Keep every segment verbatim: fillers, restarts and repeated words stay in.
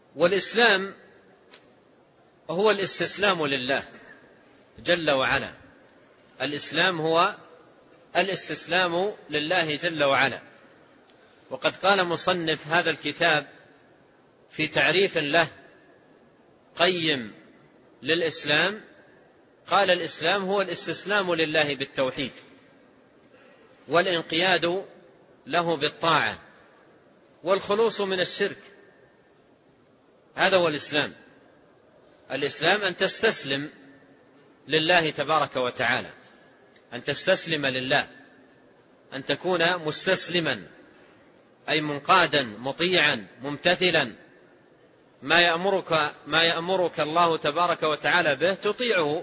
والإسلام هو الاستسلام لله جل وعلا. الإسلام هو الاستسلام لله جل وعلا. وقد قال مصنف هذا الكتاب في تعريف له قيم للإسلام، قال: الإسلام هو الاستسلام لله بالتوحيد والانقياد له بالطاعة والخلوص من الشرك. هذا هو الإسلام. الإسلام أن تستسلم لله تبارك وتعالى، أن تستسلم لله، أن تكون مستسلما أي منقادا مطيعا ممتثلا، ما يأمرك ما يأمرك الله تبارك وتعالى به تطيعه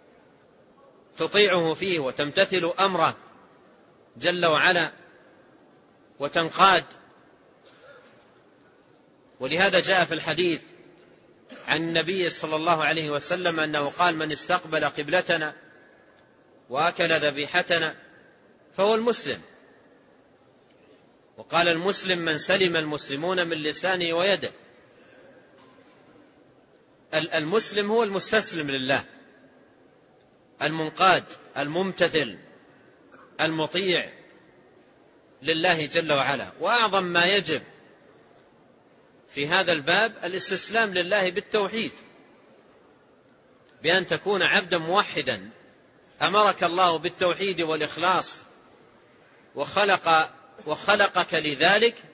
تطيعه فيه وتمتثل أمره جل وعلا وتنقاد. ولهذا جاء في الحديث عن النبي صلى الله عليه وسلم أنه قال: من استقبل قبلتنا وأكل ذبيحتنا فهو المسلم. وقال: المسلم من سلم المسلمون من لسانه ويده. المسلم هو المستسلم لله، المنقاد الممتثل المطيع لله جل وعلا. وأعظم ما يجب في هذا الباب الاستسلام لله بالتوحيد، بأن تكون عبدا موحدا. أمرك الله بالتوحيد والإخلاص وخلق وخلقك لذلك،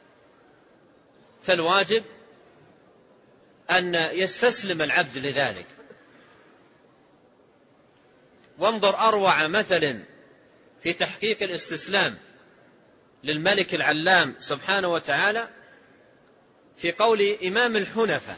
فالواجب أن يستسلم العبد لذلك. وانظر أروع مثل في تحقيق الاستسلام للملك العلام سبحانه وتعالى في قول إمام الحنفاء،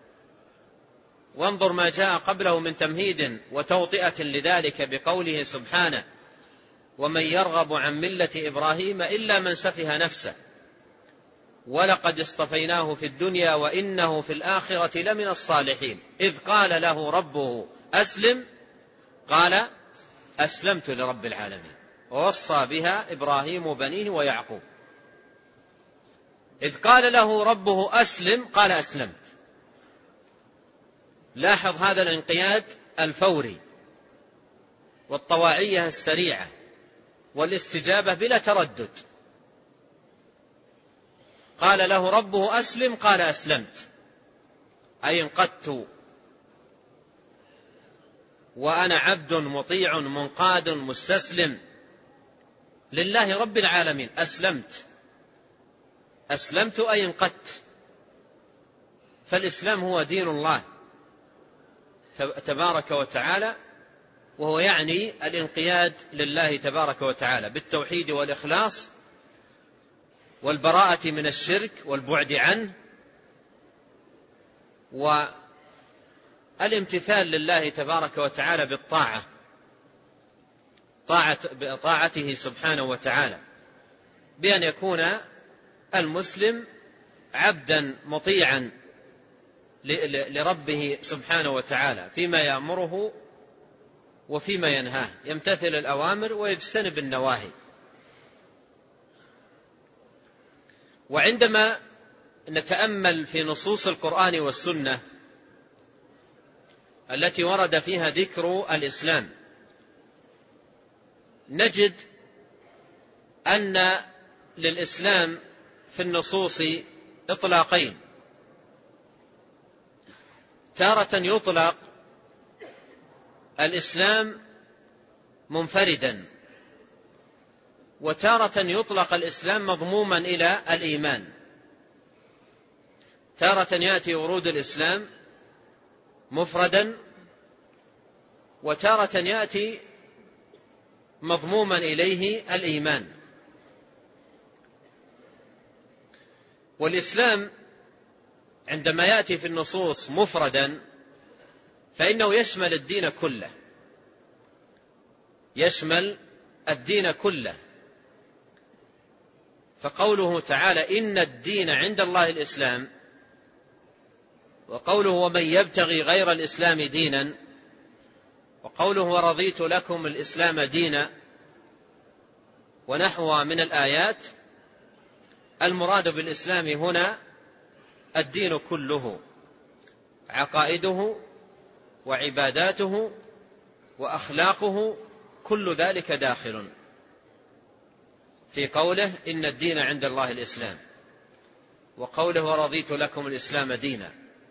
وانظر ما جاء قبله من تمهيد وتوطئة لذلك بقوله سبحانه: ومن يرغب عن ملة إبراهيم إلا من سفه نفسه ولقد اصطفيناه في الدنيا وإنه في الآخرة لمن الصالحين إذ قال له ربه أسلم قال أسلمت لرب العالمين ووصى بها إبراهيم بنيه ويعقوب. إذ قال له ربه أسلم قال أسلمت. لاحظ هذا الانقياد الفوري والطواعية السريعة والاستجابة بلا تردد. قال له ربه أسلم قال أسلمت، أي انقدت وأنا عبد مطيع منقاد مستسلم لله رب العالمين. أسلمت أسلمت أي انقدت. فالإسلام هو دين الله تبارك وتعالى، وهو يعني الانقياد لله تبارك وتعالى بالتوحيد والإخلاص والبراءة من الشرك والبعد عنه، والامتثال لله تبارك وتعالى بالطاعة، طاعة طاعته سبحانه وتعالى، بأن يكون المسلم عبدا مطيعا لربه سبحانه وتعالى فيما يأمره وفيما ينهاه، يمتثل الأوامر ويجتنب النواهي. وعندما نتأمل في نصوص القرآن والسنة التي ورد فيها ذكر الإسلام، نجد أن للإسلام في النصوص إطلاقين: تارة يطلق الإسلام منفردا، وتارة يطلق الإسلام مضموما إلى الإيمان. تارة يأتي ورود الإسلام مفردا، وتارة يأتي مضموما إليه الإيمان. والإسلام عندما يأتي في النصوص مفردا فإنه يشمل الدين كله، يشمل الدين كله. فقوله تعالى إن الدين عند الله الإسلام، وقوله ومن يبتغي غير الإسلام دينا، وقوله ورضيت لكم الإسلام دينا، ونحوها من الآيات، المراد بالإسلام هنا الدين كله، عقائده وعباداته وأخلاقه، كل ذلك داخل في قوله إن الدين عند الله الإسلام، وقوله ورضيت لكم الإسلام دينا.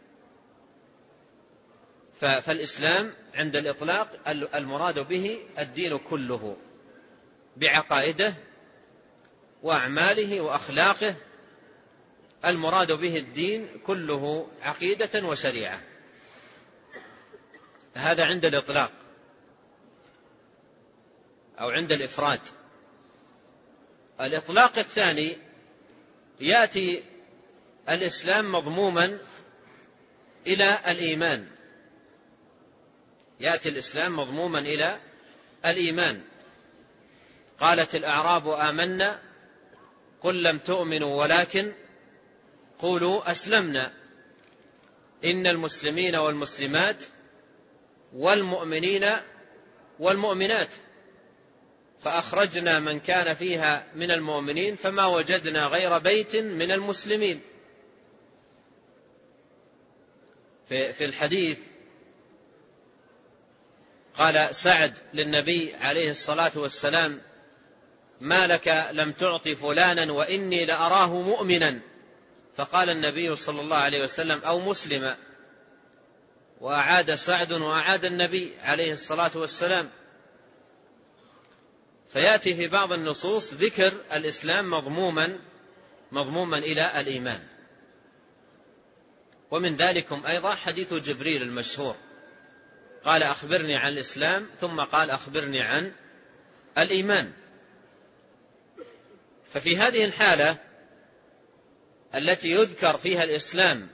فالإسلام عند الإطلاق المراد به الدين كله بعقائده وأعماله وأخلاقه، المراد به الدين كله عقيدة وشريعة، هذا عند الإطلاق أو عند الإفراد. الإطلاق الثاني يأتي الإسلام مضموما إلى الإيمان، يأتي الإسلام مضموما إلى الإيمان. قالت الأعراب آمنا قل لم تؤمنوا ولكن قولوا أسلمنا إن المسلمين والمسلمات والمؤمنين والمؤمنات فأخرجنا من كان فيها من المؤمنين فما وجدنا غير بيت من المسلمين. في الحديث قال سعد للنبي عليه الصلاة والسلام ما لك لم تعطي فلانا وإني لأراه مؤمنا، فقال النبي صلى الله عليه وسلم أو مسلما، وأعاد سعد وأعاد النبي عليه الصلاة والسلام. فيأتي في بعض النصوص ذكر الإسلام مضموما مضموما إلى الإيمان. ومن ذلكم أيضا حديث جبريل المشهور، قال أخبرني عن الإسلام ثم قال أخبرني عن الإيمان. ففي هذه الحالة التي يذكر فيها الإسلام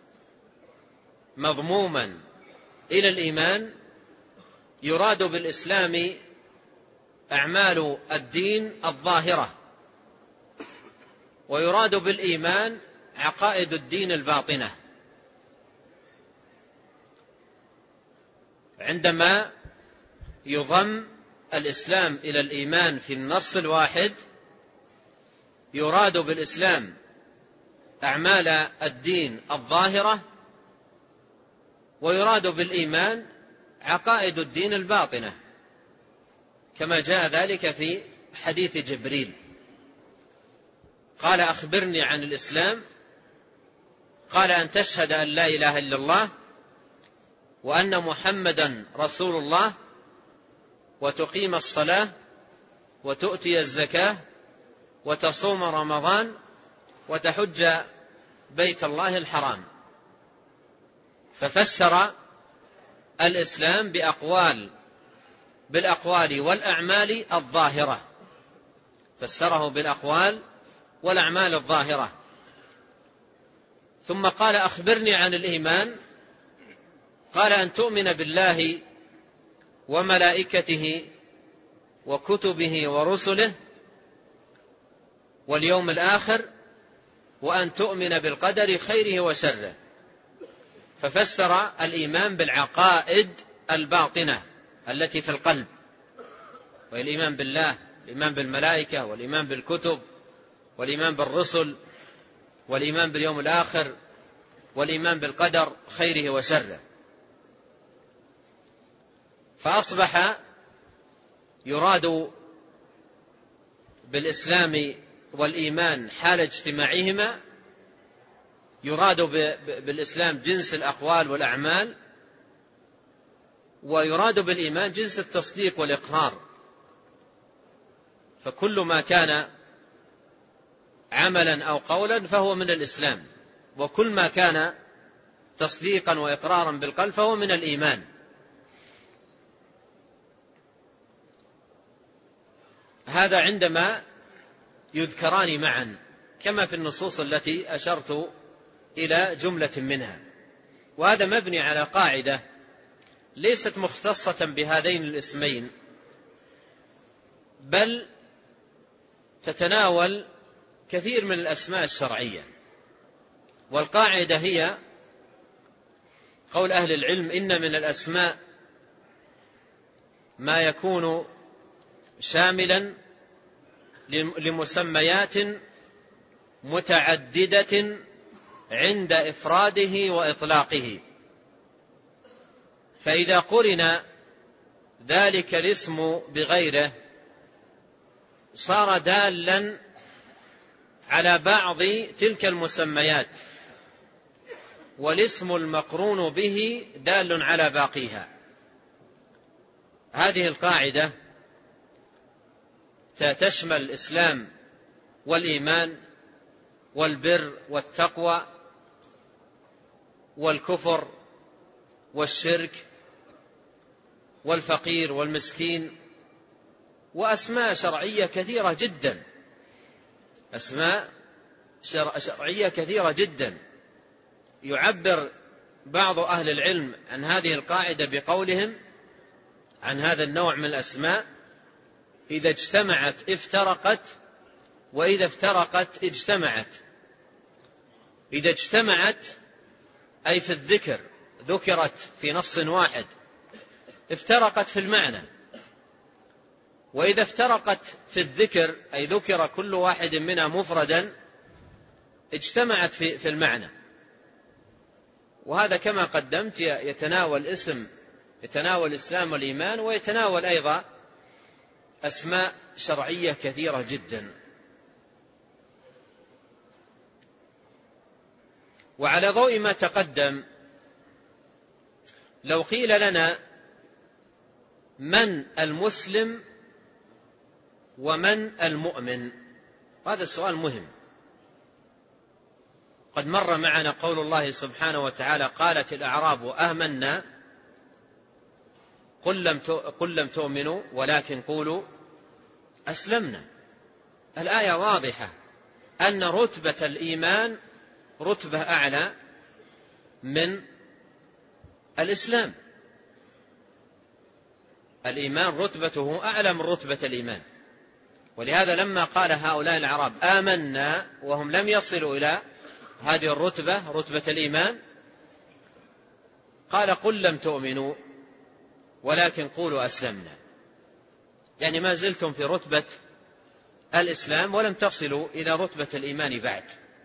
مضموما إلى الإيمان، يراد بالإسلام أعمال الدين الظاهرة، ويراد بالإيمان عقائد الدين الباطنة. عندما يضم الإسلام إلى الإيمان في النص الواحد، يراد بالإسلام أعمال الدين الظاهرة، ويراد بالإيمان عقائد الدين الباطنة، كما جاء ذلك في حديث جبريل. قال أخبرني عن الإسلام، قال أن تشهد أن لا إله إلا الله وأن محمدا رسول الله وتقيم الصلاة وتؤتي الزكاة وتصوم رمضان وتحج بيت الله الحرام. ففسر الإسلام بأقوال بالأقوال والأعمال الظاهرة، فسره بالأقوال والأعمال الظاهرة. ثم قال أخبرني عن الإيمان، قال أن تؤمن بالله وملائكته وكتبه ورسله واليوم الآخر وأن تؤمن بالقدر خيره وشره. ففسر الإيمان بالعقائد الباطنة التي في القلب، والإيمان بالله، الإيمان بالملائكة، والإيمان بالكتب، والإيمان بالرسل، والإيمان باليوم الآخر، والإيمان بالقدر خيره وشره. فأصبح يراد بالإسلام والإيمان حال اجتماعهما، يراد بالإسلام جنس الأقوال والأعمال، ويراد بالإيمان جنس التصديق والإقرار. فكل ما كان عملا أو قولا فهو من الإسلام، وكل ما كان تصديقا وإقرارا بالقلب فهو من الإيمان. هذا عندما يذكران معا، كما في النصوص التي أشرت إلى جملة منها. وهذا مبني على قاعدة ليست مختصة بهذين الاسمين، بل تتناول كثير من الأسماء الشرعية. والقاعدة هي قول أهل العلم إن من الأسماء ما يكون شاملا لمسميات متعددة عند إفراده وإطلاقه. فإذا قرن ذلك الاسم بغيره صار دالا على بعض تلك المسميات، والاسم المقرون به دال على باقيها. هذه القاعدة تشمل الإسلام والإيمان والبر والتقوى والكفر والشرك والفقير والمسكين، وأسماء شرعية كثيرة جدا، أسماء شرعية كثيرة جدا. يعبر بعض أهل العلم عن هذه القاعدة بقولهم عن هذا النوع من الأسماء: إذا اجتمعت افترقت، وإذا افترقت اجتمعت. إذا اجتمعت أي في الذكر، ذكرت في نص واحد، افترقت في المعنى. وإذا افترقت في الذكر أي ذكر كل واحد منها مفردا، اجتمعت في في المعنى. وهذا كما قدمت يتناول اسم يتناول الإسلام والإيمان، ويتناول أيضا أسماء شرعية كثيرة جدا. وعلى ضوء ما تقدم، لو قيل لنا من المسلم ومن المؤمن، هذا السؤال مهم. قد مر معنا قول الله سبحانه وتعالى: قالت الأعراب آمنا قل لم قل لم تؤمنوا ولكن قولوا أسلمنا. الآية واضحة أن رتبة الإيمان رتبة أعلى من الإسلام. الإيمان رتبته أعلى من رتبة الإيمان. ولهذا لما قال هؤلاء الأعراب آمنا وهم لم يصلوا إلى هذه الرتبة، رتبة الإيمان، قال: قل لم تؤمنوا ولكن قولوا أسلمنا. يعني ما زلتم في رتبة الإسلام ولم تصلوا إلى رتبة الإيمان بعد.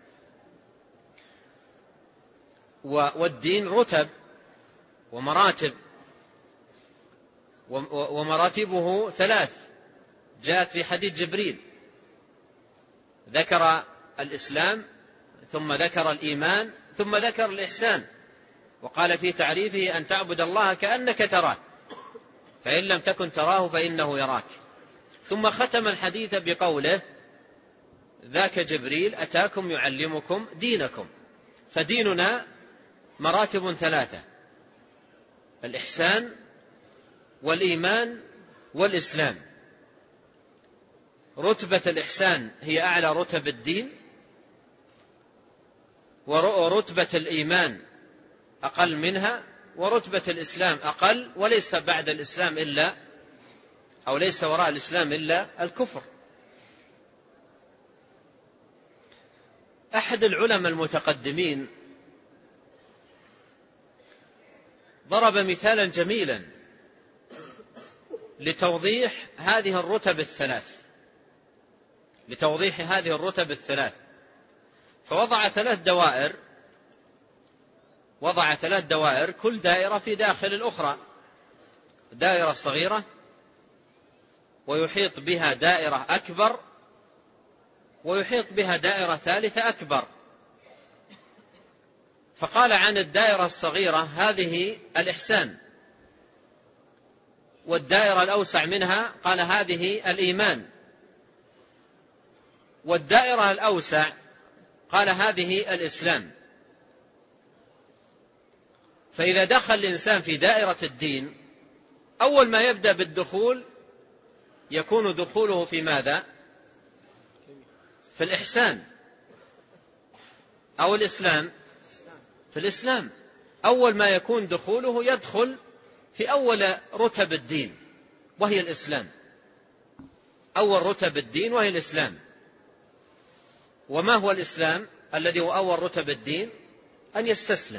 والدين رتب ومراتب، ومراتبه ثلاث، جاءت في حديث جبريل، ذكر الإسلام ثم ذكر الإيمان ثم ذكر الإحسان، وقال في تعريفه: أن تعبد الله كأنك تراه فإن لم تكن تراه فإنه يراك. ثم ختم الحديث بقوله: ذاك جبريل أتاكم يعلمكم دينكم. فديننا مراتب ثلاثة: الإحسان والإيمان والإسلام. رتبة الإحسان هي أعلى رتب الدين، ورتبة الإيمان أقل منها، ورتبة الإسلام أقل، وليس بعد الإسلام إلا أو ليس وراء الإسلام إلا الكفر. أحد العلماء المتقدمين ضرب مثالا جميلا لتوضيح هذه الرتب الثلاث لتوضيح هذه الرتب الثلاث فوضع ثلاث دوائر وضع ثلاث دوائر كل دائرة في داخل الأخرى، دائرة صغيرة ويحيط بها دائرة أكبر ويحيط بها دائرة ثالثة أكبر. فقال عن الدائرة الصغيرة: هذه الإحسان. والدائرة الأوسع منها قال: هذه الإيمان. والدائرة الأوسع قال: هذه الإسلام. فإذا دخل الإنسان في دائرة الدين، أول ما يبدأ بالدخول يكون دخوله في ماذا؟ في الإحسان. أو الإسلام؟ في الإسلام. أول ما يكون دخوله يدخل في أول رتب الدين وهي الإسلام، أول رتب الدين وهي الإسلام. وما هو الإسلام الذي هو أول رتب الدين؟ أن يستسلم،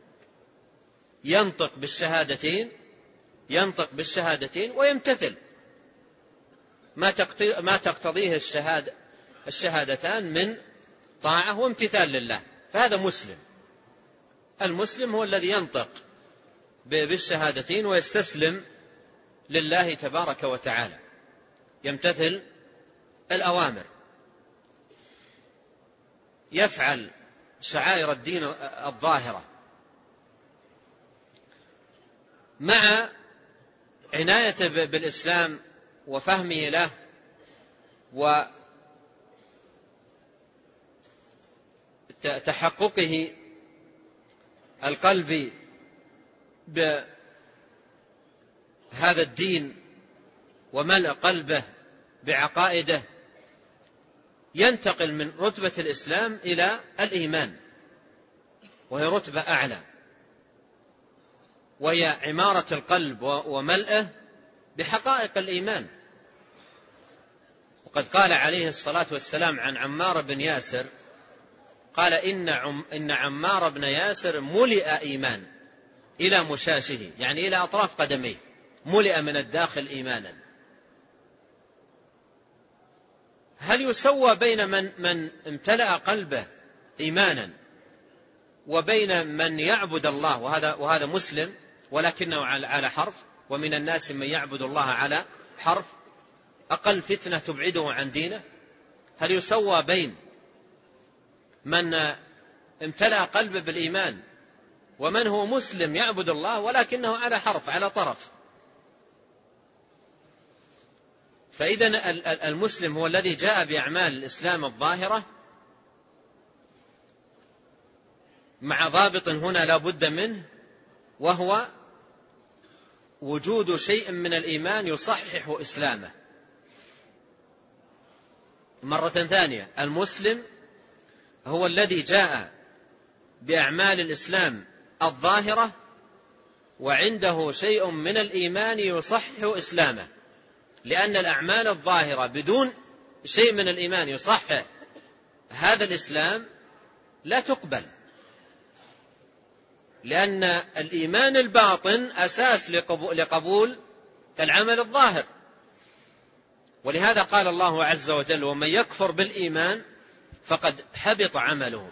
ينطق بالشهادتين ينطق بالشهادتين ويمتثل ما تقتضيه الشهادة الشهادتان من طاعة وامتثال لله. فهذا مسلم. المسلم هو الذي ينطق بالشهادتين ويستسلم لله تبارك وتعالى، يمتثل الأوامر، يفعل شعائر الدين الظاهرة، مع عنايته بالإسلام وفهمه له وتحققه القلبي بهذا الدين وملء قلبه بعقائده، ينتقل من رتبة الإسلام إلى الإيمان، وهي رتبة أعلى، وهي عمارة القلب وملئه بحقائق الإيمان. وقد قال عليه الصلاة والسلام عن عمار بن ياسر، قال إن, عم إن عمار بن ياسر ملئ إيمان إلى مشاشه، يعني إلى أطراف قدميه، ملئ من الداخل إيمانا. هل يسوى بين من, من امتلأ قلبه إيمانا وبين من يعبد الله وهذا, وهذا مسلم ولكنه على حرف؟ ومن الناس من يعبد الله على حرف، أقل فتنة تبعده عن دينه. هل يسوى بين من امتلأ قلبه بالإيمان ومن هو مسلم يعبد الله ولكنه على حرف، على طرف؟ فإذن المسلم هو الذي جاء بأعمال الإسلام الظاهرة، مع ضابط هنا لا بد منه، وهو وجود شيء من الإيمان يصحح إسلامه. مرة ثانية، المسلم هو الذي جاء بأعمال الإسلام الظاهرة وعنده شيء من الإيمان يصحح إسلامه، لأن الأعمال الظاهرة بدون شيء من الإيمان يصحح هذا الإسلام لا تقبل، لأن الإيمان الباطن أساس لقبول العمل الظاهر. ولهذا قال الله عز وجل: ومن يكفر بالإيمان فقد حبط عمله.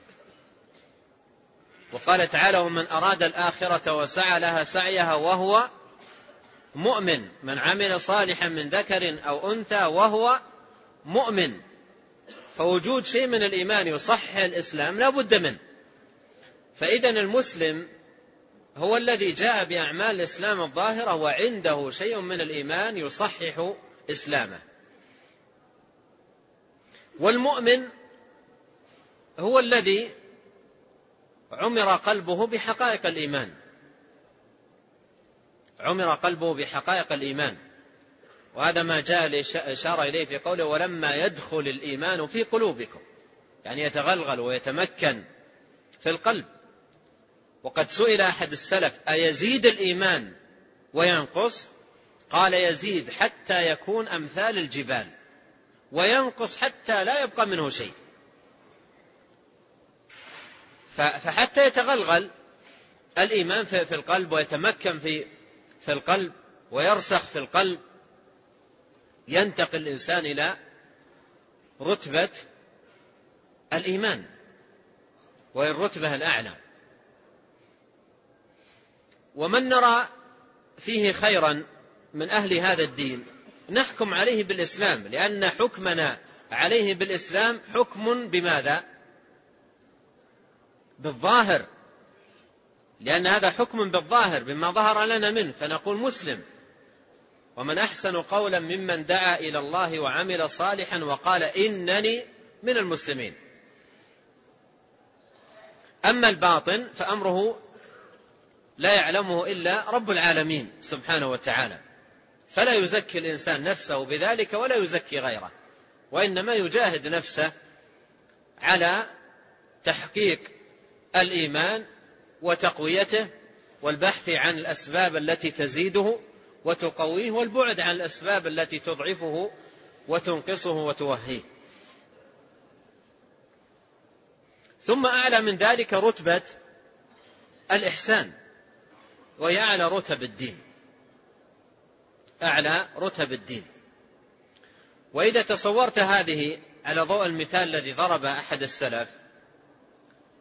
وقال تعالى: ومن أراد الآخرة وسعى لها سعيها وهو مؤمن، من عمل صالحا من ذكر أو أنثى وهو مؤمن. فوجود شيء من الإيمان يصحح الإسلام لا بد منه. فإذن المسلم هو الذي جاء بأعمال الإسلام الظاهرة وعنده شيء من الإيمان يصحح إسلامه. والمؤمن هو الذي عمر قلبه بحقائق الإيمان، عمر قلبه بحقائق الإيمان. وهذا ما جاء الإشارة إليه في قوله: ولما يدخل الإيمان في قلوبكم، يعني يتغلغل ويتمكن في القلب. وقد سئل أحد السلف: أيزيد الإيمان وينقص؟ قال: يزيد حتى يكون أمثال الجبال، وينقص حتى لا يبقى منه شيء. فحتى يتغلغل الإيمان في القلب ويتمكن في في القلب ويرسخ في القلب، ينتقل الإنسان إلى رتبة الإيمان، وهي الرتبة الأعلى. ومن نرى فيه خيرا من أهل هذا الدين نحكم عليه بالإسلام، لأن حكمنا عليه بالإسلام حكم بماذا؟ بالظاهر، لأن هذا حكم بالظاهر بما ظهر لنا منه، فنقول مسلم. ومن أحسن قولا ممن دعا إلى الله وعمل صالحا وقال إنني من المسلمين. أما الباطن فأمره لا يعلمه إلا رب العالمين سبحانه وتعالى، فلا يزكي الإنسان نفسه بذلك ولا يزكي غيره، وإنما يجاهد نفسه على تحقيق الإيمان وتقويته، والبحث عن الأسباب التي تزيده وتقويه، والبعد عن الأسباب التي تضعفه وتنقصه وتوهيه. ثم أعلى من ذلك رتبة الإحسان، وهي أعلى رتب الدين، أعلى رتب الدين. وإذا تصورت هذه على ضوء المثال الذي ضرب أحد السلف،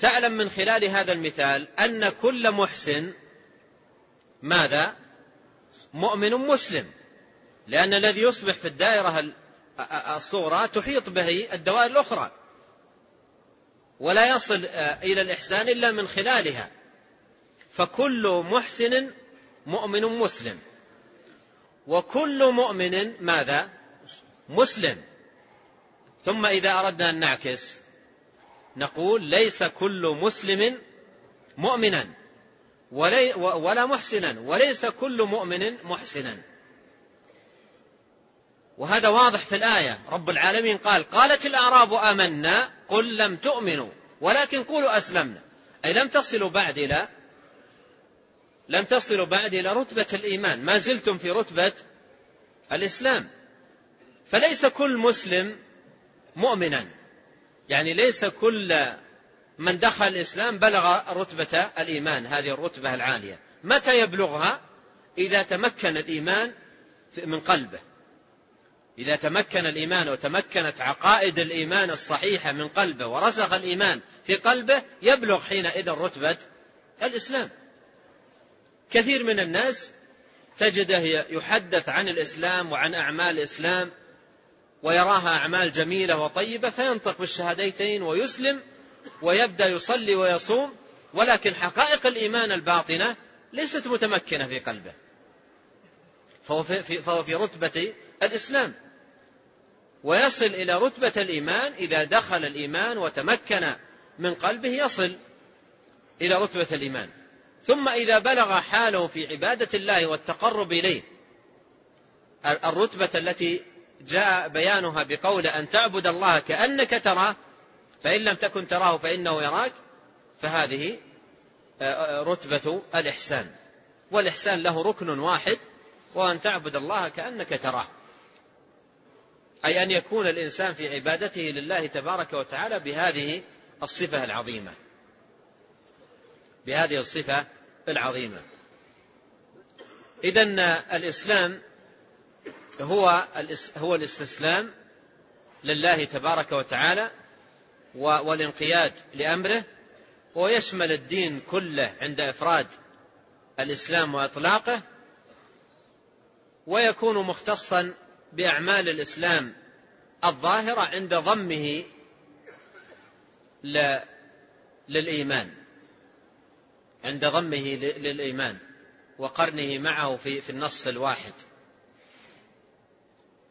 تعلم من خلال هذا المثال أن كل محسن ماذا؟ مؤمن مسلم، لأن الذي يصبح في الدائرة الصغرى تحيط به الدوائر الأخرى، ولا يصل إلى الإحسان إلا من خلالها. فكل محسن مؤمن مسلم، وكل مؤمن ماذا؟ مسلم. ثم إذا أردنا أن نعكس نقول ليس كل مسلم مؤمنا ولا محسنا، وليس كل مؤمن محسنا. وهذا واضح في الآية. رب العالمين قال: قالت الأعراب آمنا قل لم تؤمنوا ولكن قولوا أسلمنا، أي لم تصلوا بعد إلى لم تصلوا بعد إلى رتبة الإيمان، ما زلتم في رتبة الإسلام. فليس كل مسلم مؤمنا، يعني ليس كل من دخل الإسلام بلغ رتبة الإيمان، هذه الرتبة العالية. متى يبلغها؟ إذا تمكن الإيمان من قلبه، إذا تمكن الإيمان وتمكنت عقائد الإيمان الصحيحة من قلبه ورسخ الإيمان في قلبه، يبلغ حينئذ رتبة الإسلام. كثير من الناس تجده يحدث عن الإسلام وعن أعمال الإسلام ويراها أعمال جميلة وطيبة، فينطق بالشهادتين ويسلم ويبدأ يصلي ويصوم، ولكن حقائق الإيمان الباطنة ليست متمكنة في قلبه، فهو في, فهو في رتبة الإسلام. ويصل إلى رتبة الإيمان إذا دخل الإيمان وتمكن من قلبه، يصل إلى رتبة الإيمان. ثم إذا بلغ حاله في عبادة الله والتقرب إليه الرتبة التي جاء بيانها بقول أن تعبد الله كأنك تراه فإن لم تكن تراه فإنه يراك، فهذه رتبة الإحسان. والإحسان له ركن واحد، وأن تعبد الله كأنك تراه، أي أن يكون الإنسان في عبادته لله تبارك وتعالى بهذه الصفة العظيمة، بهذه الصفة العظيمة. إذن الإسلام هو هو الاستسلام لله تبارك وتعالى والانقياد لأمره، ويشمل الدين كله عند إفراد الإسلام وإطلاقه، ويكون مختصا بأعمال الإسلام الظاهرة عند ضمه للإيمان عند ضمه للإيمان وقرنه معه في النص الواحد.